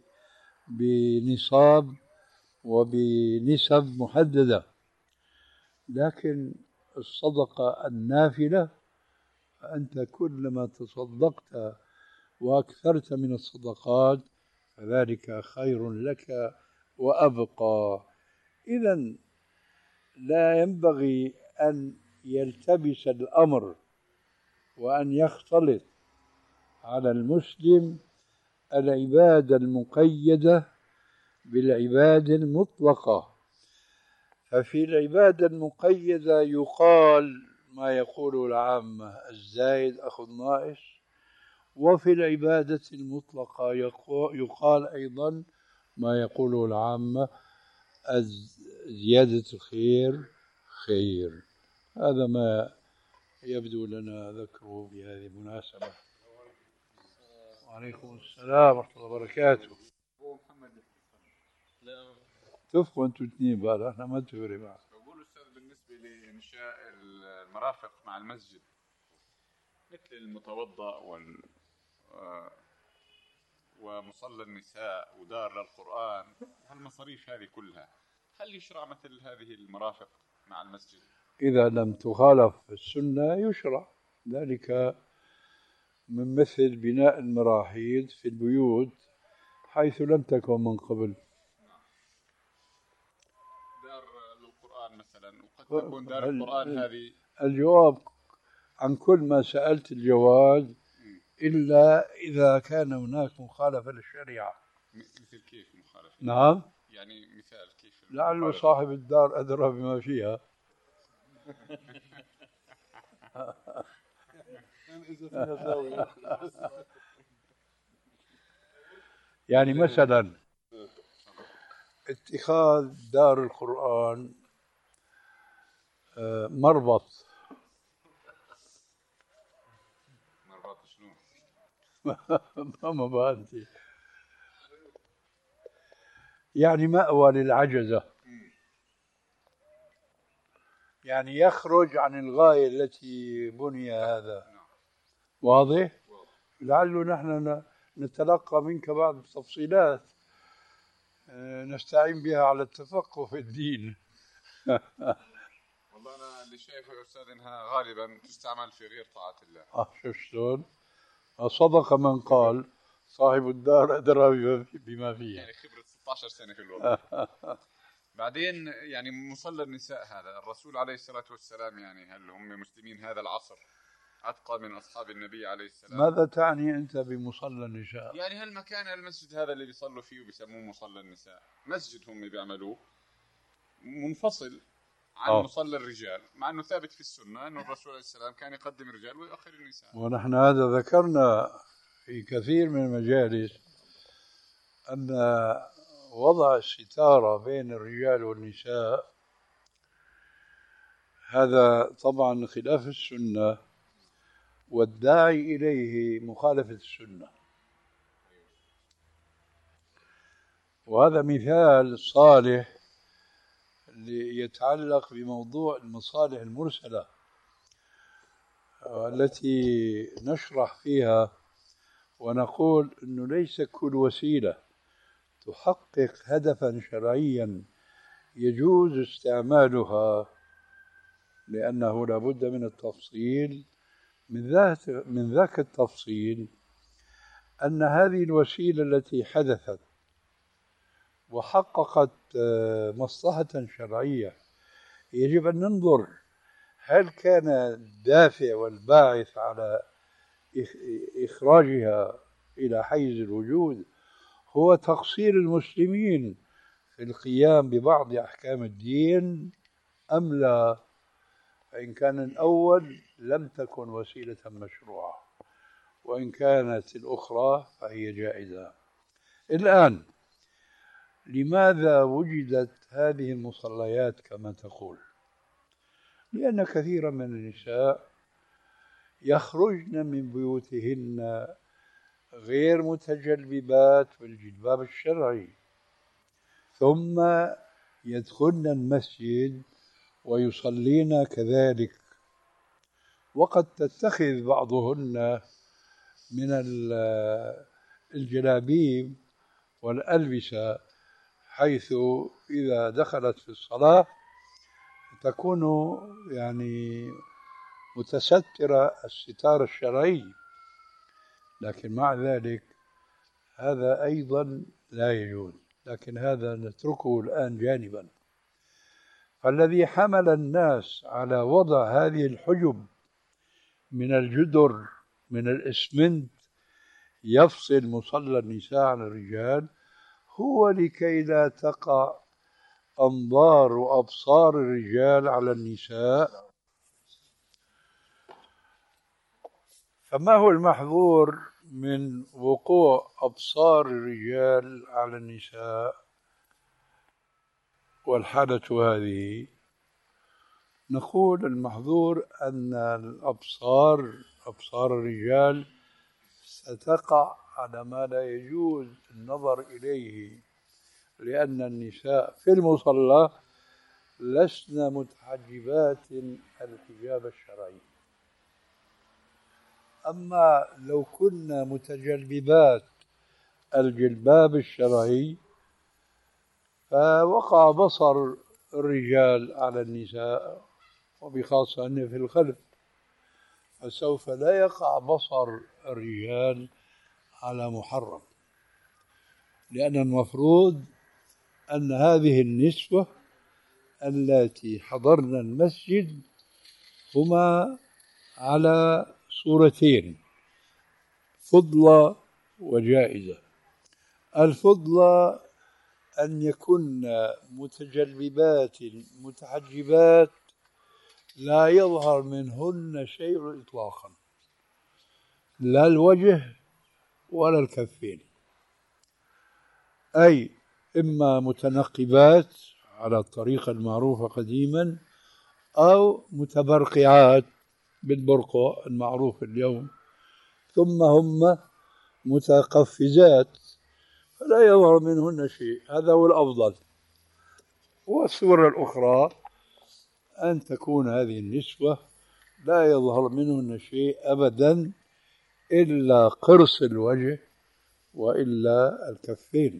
بنصاب وبنسب محددة، لكن الصدقة النافلة فأنت كلما تصدقت وأكثرت من الصدقات فذلك خير لك وأبقى. إذن لا ينبغي أن يلتبس الأمر وأن يختلط على المسلم العبادة المقيدة بالعبادة المطلقة. ففي العبادة المقيدة يقال ما يقوله العامة الزايد أخو الناقص، وفي العبادة المطلقة يقال أيضا ما يقوله العامة زيادة الخير خير. هذا ما يبدو لنا ذكره بهذه المناسبة. وعليكم السلام ورحمة الله وبركاته. اتفقوا انتوا اثنين بقى، احنا ما نتفرق معك. بقول استاذ بالنسبه لانشاء المرافق مع المسجد مثل المتوضا وال ومصلى النساء ودار للقران، هالمصاريف هذه كلها هل يشرع مثل هذه المرافق مع المسجد؟ إذا لم تخالف السنة يشرع ذلك، من مثل بناء المراحيض في البيوت حيث لم تكن من قبل. دار للقرآن مثلا، وقد تكون دار القرآن هذه. الجواب عن كل ما سألت الجواد إلا إذا كان هناك مخالفة للشريعة. مثل كيف مخالفة؟ نعم يعني مثال كيف؟ لعل صاحب الدار أدرى بما فيها. يعني مثلا اتخاذ دار القرآن مربط. مربط شنو؟ ما مبادئ، يعني مأوى للعجزة، يعني يخرج عن الغاية التي بني هذا. واضح؟ لعله نحن نتلقى منك بعض التفصيلات نستعين بها على التفقه في الدين. والله أنا اللي شايفه يا أستاذ إنها غالبا تستعمل في غير طاعة الله. آه شوف شلون؟ صدق من قال صاحب الدار أدرى بما فيها. يعني خبرة ستة عشر سنة في الوضع. بعدين يعني مصلى النساء هذا الرسول عليه الصلاة والسلام، يعني هل هم مسلمين هذا العصر أتقى من أصحاب النبي عليه السلام؟ ماذا تعني أنت بمصلى النساء؟ يعني هل مكان المسجد هذا اللي بيصلوا فيه وبيسموه مصلى النساء مسجد هم بيعملوه منفصل عن أوه. مصلى الرجال، مع أنه ثابت في السنة أنه الرسول عليه السلام كان يقدم الرجال ويؤخر النساء. ونحن هذا ذكرنا في كثير من المجالس أن وضع الستارة بين الرجال والنساء هذا طبعا خلاف السنة، والداعي إليه مخالفة السنة. وهذا مثال صالح يتعلق بموضوع المصالح المرسلة التي نشرح فيها ونقول أنه ليس كل وسيلة تحقق هدفا شرعيا يجوز استعمالها، لأنه لابد من التفصيل. من ذات من ذاك التفصيل أن هذه الوسيلة التي حدثت وحققت مصلحة شرعية يجب أن ننظر هل كان الدافع والباعث على إخراجها إلى حيز الوجود هو تقصير المسلمين في القيام ببعض أحكام الدين أم لا. فإن كان الأول لم تكن وسيلة مشروعة، وإن كانت الأخرى فهي جائزة. الآن لماذا وجدت هذه المصليات كما تقول؟ لأن كثيرا من النساء يخرجن من بيوتهن غير متجلبات بالجلباب الشرعي، ثم يدخلن المسجد ويصلين كذلك، وقد تتخذ بعضهن من الجلابيب والألبسة حيث إذا دخلت في الصلاة تكون يعني متسترة الستار الشرعي، لكن مع ذلك هذا أيضا لا يجوز. لكن هذا نتركه الآن جانبا. فالذي حمل الناس على وضع هذه الحجب من الجدر من الإسمنت يفصل مصلى النساء عن الرجال هو لكي لا تقع أنظار وأبصار الرجال على النساء. فما هو المحظور من وقوع أبصار الرجال على النساء والحالة هذه؟ نقول المحظور أن الأبصار أبصار الرجال ستقع على ما لا يجوز النظر إليه، لأن النساء في المصلى لسن متحجبات الحجاب الشرعي. أما لو كنا متجلبات الجلباب الشرعي فوقع بصر الرجال على النساء، وبخاصة أن في الخلف، فسوف لا يقع بصر الرجال على محرم، لأن المفروض أن هذه النسوة التي حضرن المسجد هما على صورتين: فضلة وجائزة. الفضلة أن يكن متجلبات متحجبات لا يظهر منهن شيء إطلاقا، لا الوجه ولا الكفين، أي إما متنقبات على الطريقة المعروفة قديما أو متبرقعات بالبرقع المعروف اليوم، ثم هم متقفزات فلا يظهر منهن شيء. هذا هو الأفضل. والصورة الأخرى أن تكون هذه النسوة لا يظهر منهن شيء أبدا إلا قرص الوجه وإلا الكفين.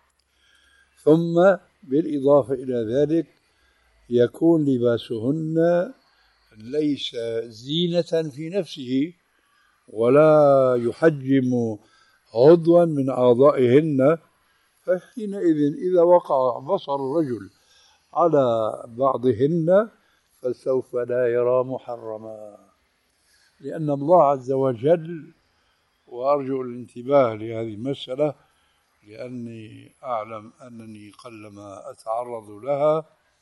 ثم بالإضافة إلى ذلك يكون لباسهن ليس زينة في نفسه ولا يحجم عضوا من أعضائهن، فحينئذ إذا وقع بصر الرجل على بعضهن فسوف لا يرى محرما، لأن الله عز وجل، وأرجو الانتباه لهذه المسألة لأني أعلم أنني قلما أتعرض لها،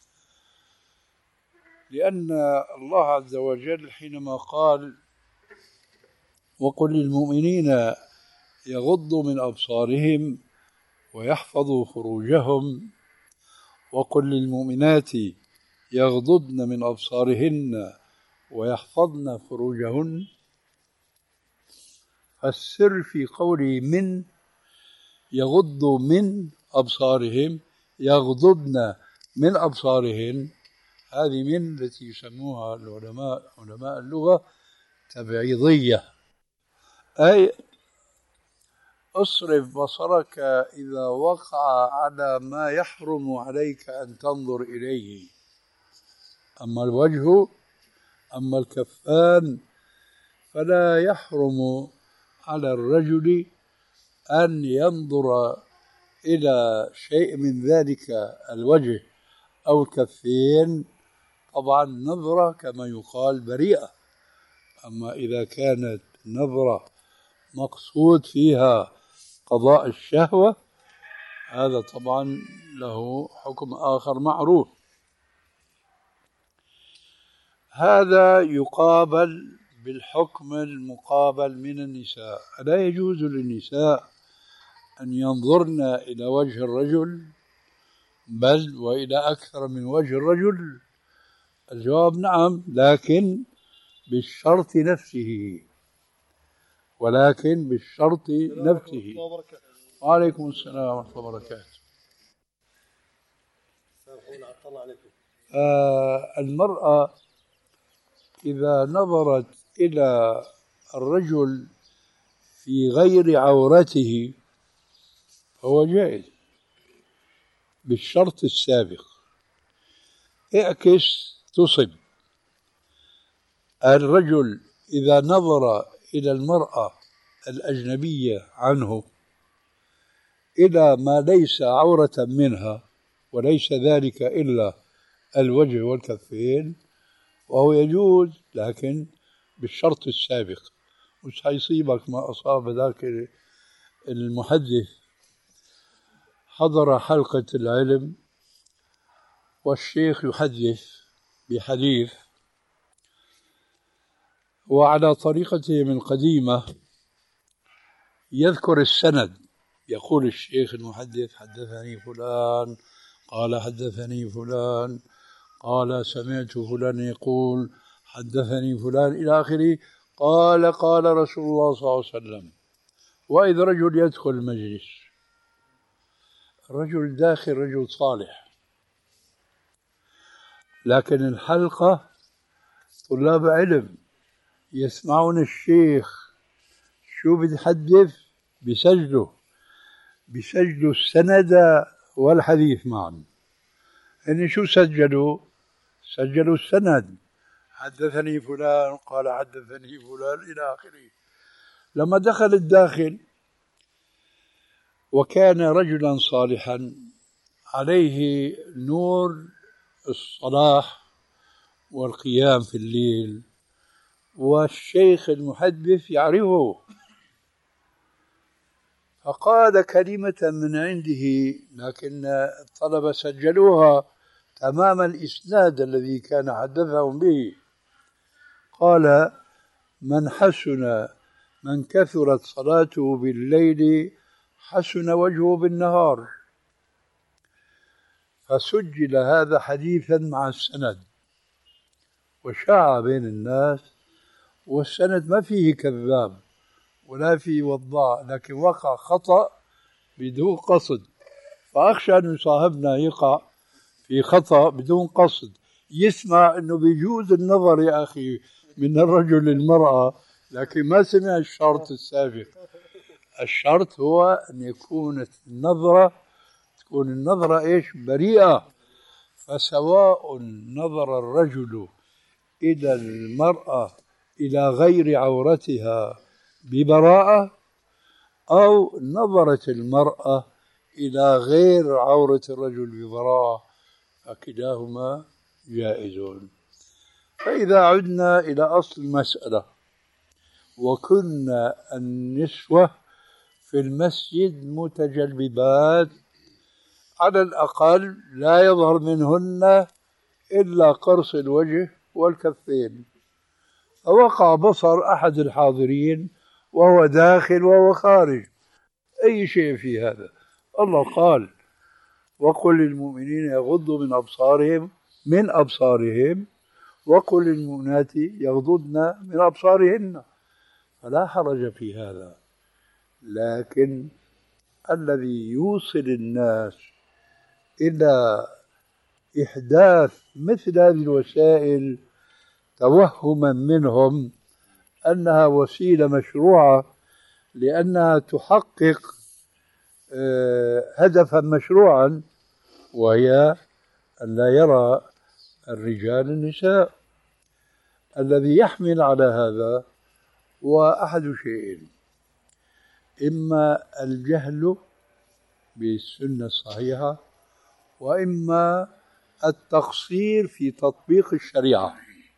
لأن الله عز وجل حينما قال: وقل للمؤمنين يغضوا من أبصارهم ويحفظوا فروجهم وقل للمؤمنات يغضضن من أبصارهن ويحفظن فروجهن، فالسر في قوله من يغضوا من أبصارهم يغضضن من أبصارهن، هذه من التي يسموها العلماء علماء اللغة تبعيضية، أي اصرف بصرك إذا وقع على ما يحرم عليك أن تنظر إليه. أما الوجه أما الكفان فلا يحرم على الرجل أن ينظر إلى شيء من ذلك الوجه أو الكفين، طبعا نظرة كما يقال بريئة. أما إذا كانت نظرة مقصود فيها قضاء الشهوة هذا طبعا له حكم آخر معروف. هذا يقابل بالحكم المقابل من النساء. لا يجوز للنساء أن ينظرن إلى وجه الرجل بل وإلى أكثر من وجه الرجل. الجواب نعم، لكن بالشرط نفسه، ولكن بالشرط نفسه. وعليكم السلام ورحمة الله وبركاته. آه المرأة إذا نظرت إلى الرجل في غير عورته فهو جائز بالشرط السابق. اعكس تصب. الرجل إذا نظر إلى المرأة الأجنبية عنه إلى ما ليس عورة منها، وليس ذلك إلا الوجه والكفين، وهو يجوز لكن بالشرط السابق. مش حيصيبك ما أصاب ذاك المحدث. حضر حلقة العلم والشيخ يحدث بحديث، وعلى طريقتهم القديمة يذكر السند. يقول الشيخ المحدث: حدثني فلان قال حدثني فلان قال سمعت فلان يقول حدثني فلان إلى آخره، قال قال رسول الله صلى الله عليه وسلم. وإذا رجل يدخل المجلس، رجل داخل رجل صالح، لكن الحلقة طلاب علم يسمعون الشيخ شو بيتحدث، بيسجلوا بيسجلوا السند والحديث معا. إن شو سجلوا؟ سجلوا السند، حدثني فلان قال حدثني فلان إلى آخره. لما دخل الداخل وكان رجلا صالحا عليه نور الصلاح والقيام في الليل، والشيخ المحدث يعرفه، فقال كلمة من عنده، لكن الطلبة سجلوها تمام الإسناد الذي كان حدثهم به. قال: من حسن من كثرت صلاته بالليل حسن وجهه بالنهار. فسجل هذا حديثا مع السند وشاع بين الناس، والسند ما فيه كذاب ولا فيه وضاع، لكن وقع خطأ بدون قصد. فأخشى أن صاحبنا يقع في خطأ بدون قصد، يسمع أنه بيجوز النظر يا أخي من الرجل للمرأة، لكن ما سمع الشرط السابق. الشرط هو أن يكون النظرة تكون النظرة إيش؟ بريئة. فسواء نظر الرجل إلى المرأة إلى غير عورتها ببراءة، أو نظرت المرأة إلى غير عورة الرجل ببراءة، فكلاهما جائز. فإذا عدنا إلى أصل المسألة، وكنا النسوة في المسجد متجلبات، على الأقل لا يظهر منهن إلا قرص الوجه والكفين. فوقع بصر أحد الحاضرين وهو داخل وهو خارج، أي شيء في هذا؟ الله قال: وقل للمؤمنين يغضوا من أبصارهم من أبصارهم وقل للمؤمنات يغضضن من أبصارهن، فلا حرج في هذا. لكن الذي يوصل الناس إلى إحداث مثل هذه الوسائل توهما منهم أنها وسيلة مشروعة لأنها تحقق هدفا مشروعا، وهي أن لا يرى الرجال النساء. الذي يحمل على هذا هو أحد شيئين: إما الجهل بالسنة الصحيحة، وإما التقصير في تطبيق الشريعة.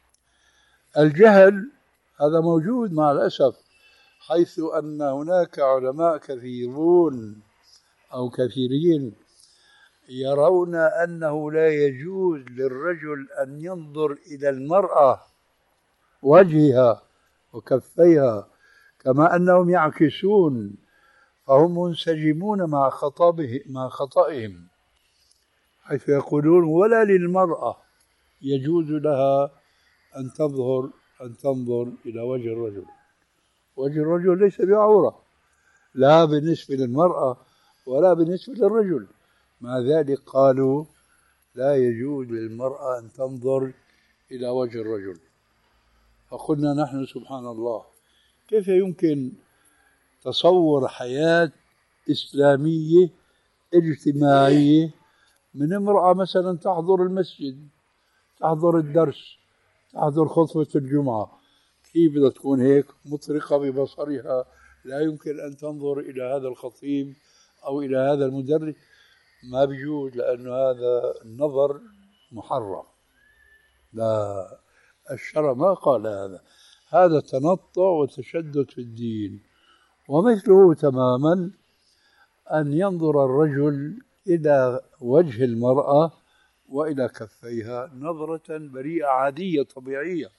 الجهل هذا موجود مع الأسف، حيث أن هناك علماء كثيرون أو كثيرين يرون أنه لا يجوز للرجل أن ينظر إلى المرأة وجهها وكفيها، كما أنهم يعكسون، فهم منسجمون مع خطابه مع خطئهم، حيث يقولون ولا للمرأة يجوز لها أن تظهر أن تنظر إلى وجه الرجل. وجه الرجل ليس بعورة، لا بالنسبة للمرأة ولا بالنسبة للرجل، مع ذلك قالوا لا يجوز للمرأة أن تنظر إلى وجه الرجل. فقلنا نحن سبحان الله، كيف يمكن تصور حياة إسلامية اجتماعية من امرأة مثلا تحضر المسجد، تحضر الدرس، تحضر خطبة الجمعة، كيف بدها تكون هيك مطرقة ببصرها، لا يمكن أن تنظر إلى هذا الخطيب أو إلى هذا المدرس؟ ما بيجوز، لأن هذا النظر محرم. لا، الشرع ما قال هذا، هذا تنطع وتشدد في الدين. ومثله تماما أن ينظر الرجل إلى وجه المرأة وإلى كفيها نظرة بريئة عادية طبيعية.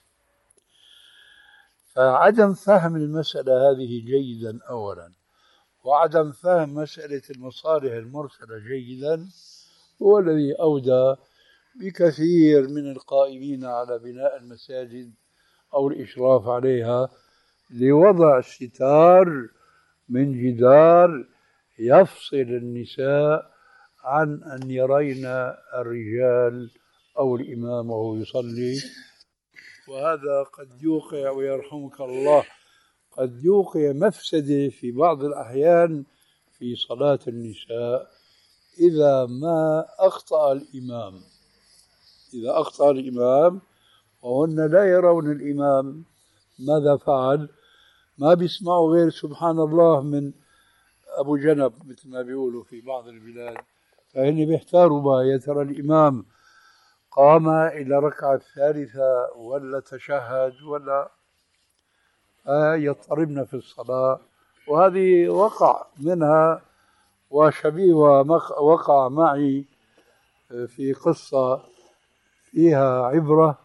فعدم فهم المسألة هذه جيدا أولا، وعدم فهم مسألة المصالح المرسلة جيدا هو الذي أودى بكثير من القائمين على بناء المساجد أو الإشراف عليها لوضع ستار من جدار يفصل النساء عن أن يرين الرجال أو الإمام وهو يصلي. وهذا قد يوقع، ويرحمك الله، قد يوقع مفسدة في بعض الأحيان في صلاة النساء إذا ما أخطأ الإمام. إذا أخطأ الإمام وهن لا يرون الإمام ماذا فعل، ما بيسمعوا غير سبحان الله من أبو جنب مثل ما بيقولوا في بعض البلاد، فهن بيحتاروا بقى يا ترى الإمام قام إلى ركعة الثالثة ولا تشهد ولا آه يضطربن في الصلاة. وهذه وقع منها، وشبيه وقع معي في قصة فيها عبرة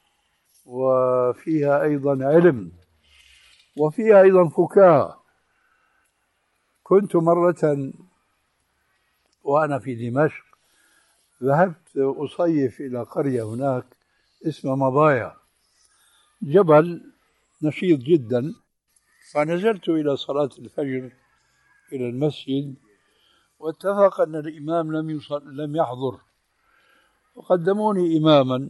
وفيها أيضا علم وفيها أيضا فكاهة. كنت مرة وأنا في دمشق ذهبت أصيف إلى قرية هناك اسمها مضايا، جبل نشيط جدا، فنزلت إلى صلاة الفجر إلى المسجد، واتفق أن الإمام لم يصل لم يحضر، وقدموني إماما،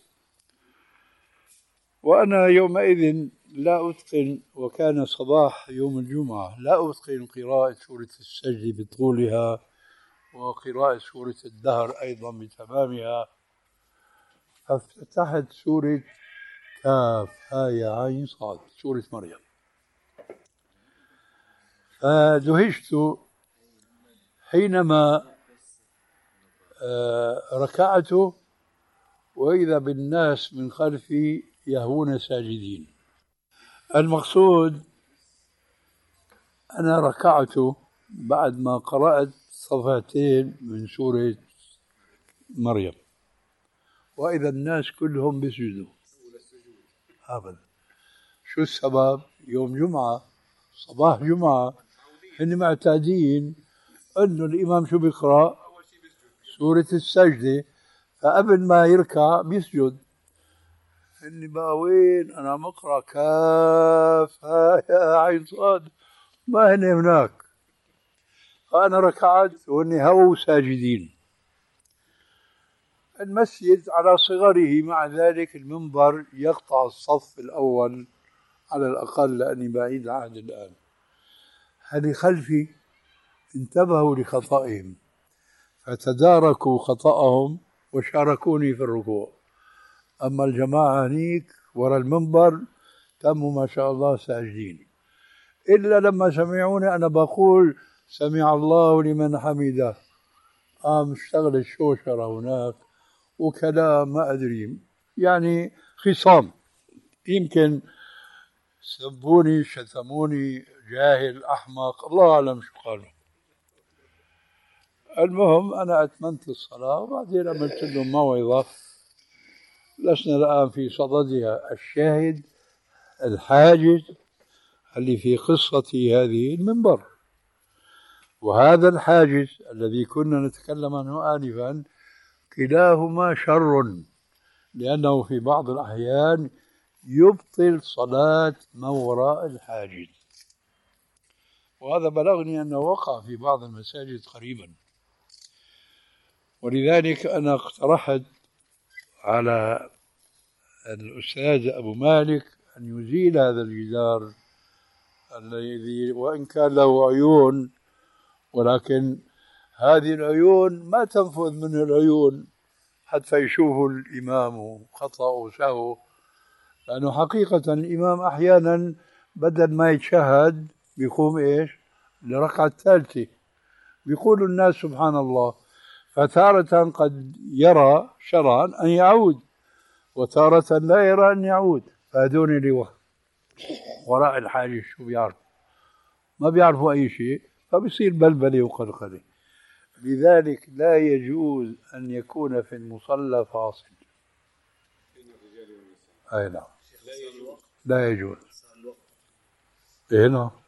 وأنا يومئذ لا أتقن، وكان صباح يوم الجمعة، لا أتقن قراءة سورة السجد بطولها وقراءة سورة الدهر أيضا بتمامها، فافتتحت سورة كاف هاء عين صاد، سورة مريم، فدهشت حينما ركعت وإذا بالناس من خلفي يهوون ساجدين. المقصود أنا ركعت بعد ما قرأت صفحتين من سورة مريم، وإذا الناس كلهم بيسجدوا أبدا. شو السبب؟ يوم جمعة، صباح جمعة، هن معتادين أنه الإمام شو بيقرأ؟ سورة السجدة، فقبل ما يركع بيسجد. إني بقى وين أنا مقرأ كاف هاء عين صاد، ما هن هناك، فأنا ركعت وإني هو ساجدين. المسجد على صغره، مع ذلك المنبر يقطع الصف الأول على الأقل لأني بعيد عهد الآن. هذه خلفي انتبهوا لخطئهم فتداركوا خطأهم وشاركوني في الركوع، أما الجماعة هنيك وراء المنبر تموا ما شاء الله ساجدين، إلا لما سمعوني أنا بقول سمع الله لمن حمده، قام اشتغل الشوشرة هناك وكلام ما أدري، يعني خصام، يمكن سبوني شتموني جاهل أحمق، الله أعلم شو قالوا. المهم أنا أتممت الصلاة وبعدين عملت لهم موعظة لسنا الآن في صددها. الشاهد الحاجز اللي في قصة هذه المنبر، وهذا الحاجز الذي كنا نتكلم عنه آنفا كلاهما شر، لأنه في بعض الأحيان يبطل صلاة من وراء الحاجز، وهذا بلغني أنه وقع في بعض المساجد قريبا. ولذلك أنا اقترحت على الأستاذ أبو مالك أن يزيل هذا الجدار الذي وإن كان له عيون، ولكن هذه العيون ما تنفذ منه العيون حتى يشوفوا الإمام خطأ وسهو، لأنه حقيقة الإمام أحيانا بدل ما يتشهد بيقوم إيش لركعة الثالثة، بيقول الناس سبحان الله، فتارة قد يرى شرعا أن يعود وتارة لا يرى أن يعود. فهدوني اللي وراء الحاجة شو بيعرفوا؟ ما بيعرفوا أي شيء، فبصير بلبلة وقلقلة. لذلك لا يجوز أن يكون في المصلى فاصل. أي نعم لا يجوز. إيه نعم